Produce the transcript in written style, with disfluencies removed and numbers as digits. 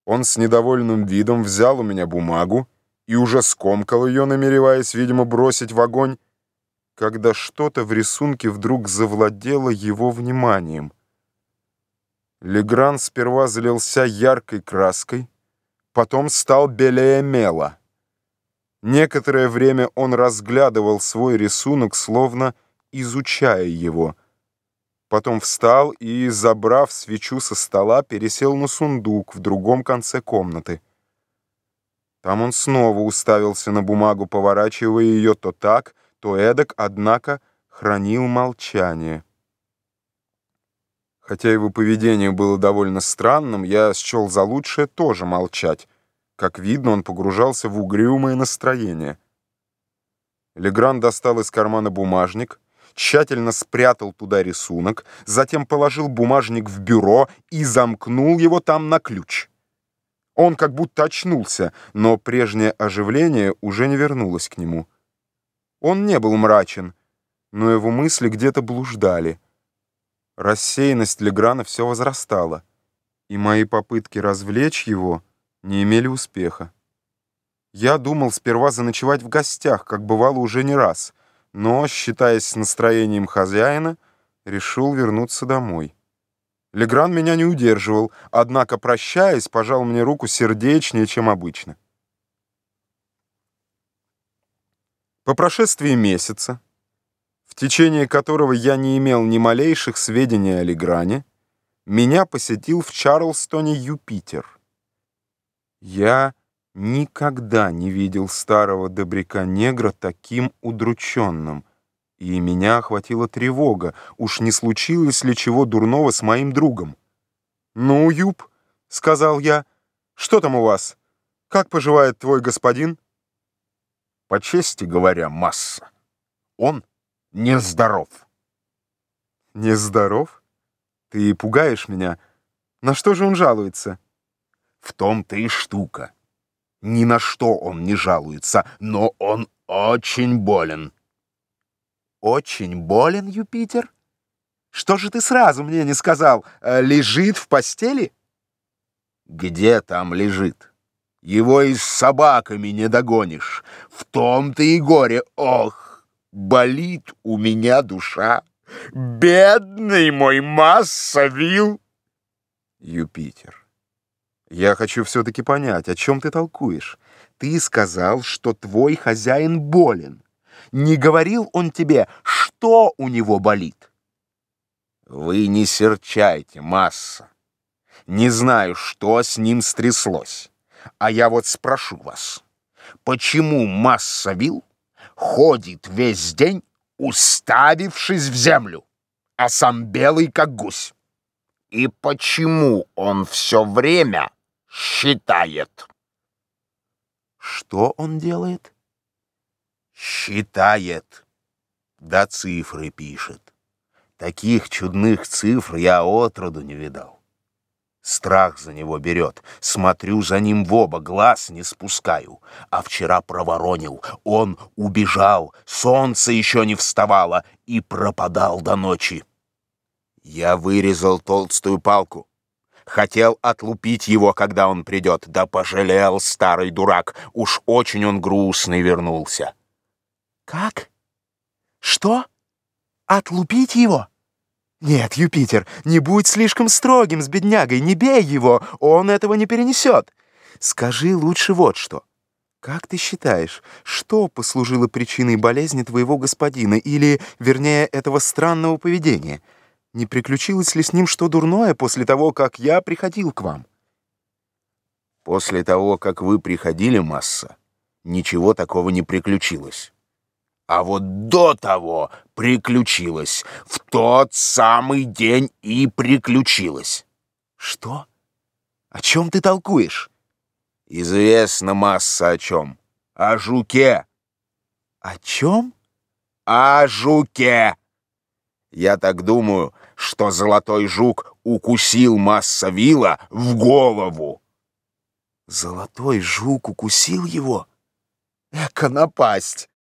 Он с недовольным видом взял у меня бумагу и уже скомкал ее, намереваясь, видимо, бросить в огонь, когда что-то в рисунке вдруг завладело его вниманием. Легран сперва залился яркой краской, потом стал белее мела. Некоторое время он разглядывал свой рисунок, словно изучая его. Потом встал и, забрав свечу со стола, пересел на сундук в другом конце комнаты. Там он снова уставился на бумагу, поворачивая ее то так, то эдак, однако хранил молчание. Хотя его поведение было довольно странным, я счел за лучшее тоже молчать. Как видно, он погружался в угрюмое настроение. Легран достал из кармана бумажник, тщательно спрятал туда рисунок, затем положил бумажник в бюро и замкнул его там на ключ. Он как будто очнулся, но прежнее оживление уже не вернулось к нему. Он не был мрачен, но его мысли где-то блуждали. Рассеянность Леграна все возрастала, и мои попытки развлечь его не имели успеха. Я думал сперва заночевать в гостях, как бывало уже не раз, но, считаясь с настроением хозяина, решил вернуться домой. Легран меня не удерживал, однако, прощаясь, пожал мне руку сердечнее, чем обычно. По прошествии месяца, в течение которого я не имел ни малейших сведений о Легране, меня посетил в Чарльстоне Юпитер. Я никогда не видел старого добряка-негра таким удрученным, и меня охватила тревога, уж не случилось ли чего дурного с моим другом. «Ну, Юп», — сказал я, — «что там у вас? Как поживает твой господин?» По чести говоря, масса, он нездоров. «Нездоров? Ты пугаешь меня. На что же он жалуется?» В том-то и штука. Ни на что он не жалуется, но он очень болен. «Очень болен, Юпитер? Что же ты сразу мне не сказал? Лежит в постели?» Где там лежит? Его и с собаками не догонишь. В том-то и горе. Ох, болит у меня душа. Бедный мой Масса Вилл. «Юпитер, я хочу все-таки понять, о чем ты толкуешь. Ты сказал, что твой хозяин болен. Не говорил он тебе, что у него болит?» Вы не серчайте, Масса. Не знаю, что с ним стряслось. А я вот спрошу вас, почему Масса Вилл ходит весь день, уставившись в землю, а сам белый, как гусь? И почему он все время считает? «Что он делает?» Считает. Да цифры пишет. Таких чудных цифр я отроду не видал. Страх за него берет. Смотрю за ним в оба, глаз не спускаю. А вчера проворонил. Он убежал, солнце еще не вставало и пропадал до ночи. Я вырезал толстую палку. Хотел отлупить его, когда он придет. Да пожалел старый дурак. Уж очень он грустный вернулся. «Как? Что? Отлупить его? Нет, Юпитер, не будь слишком строгим с беднягой, не бей его, он этого не перенесет. Скажи лучше вот что. Как ты считаешь, что послужило причиной болезни твоего господина, или, вернее, этого странного поведения? Не приключилось ли с ним что дурное после того, как я приходил к вам?» После того, как вы приходили, Масса, ничего такого не приключилось. А вот до того приключилось. В тот самый день и приключилось. «Что? О чем ты толкуешь?» Известно, Масса, о чем. О жуке. «О чем?» О жуке. Я так думаю, что золотой жук укусил Масса Вилла в голову. «Золотой жук укусил его? Эка напасть!»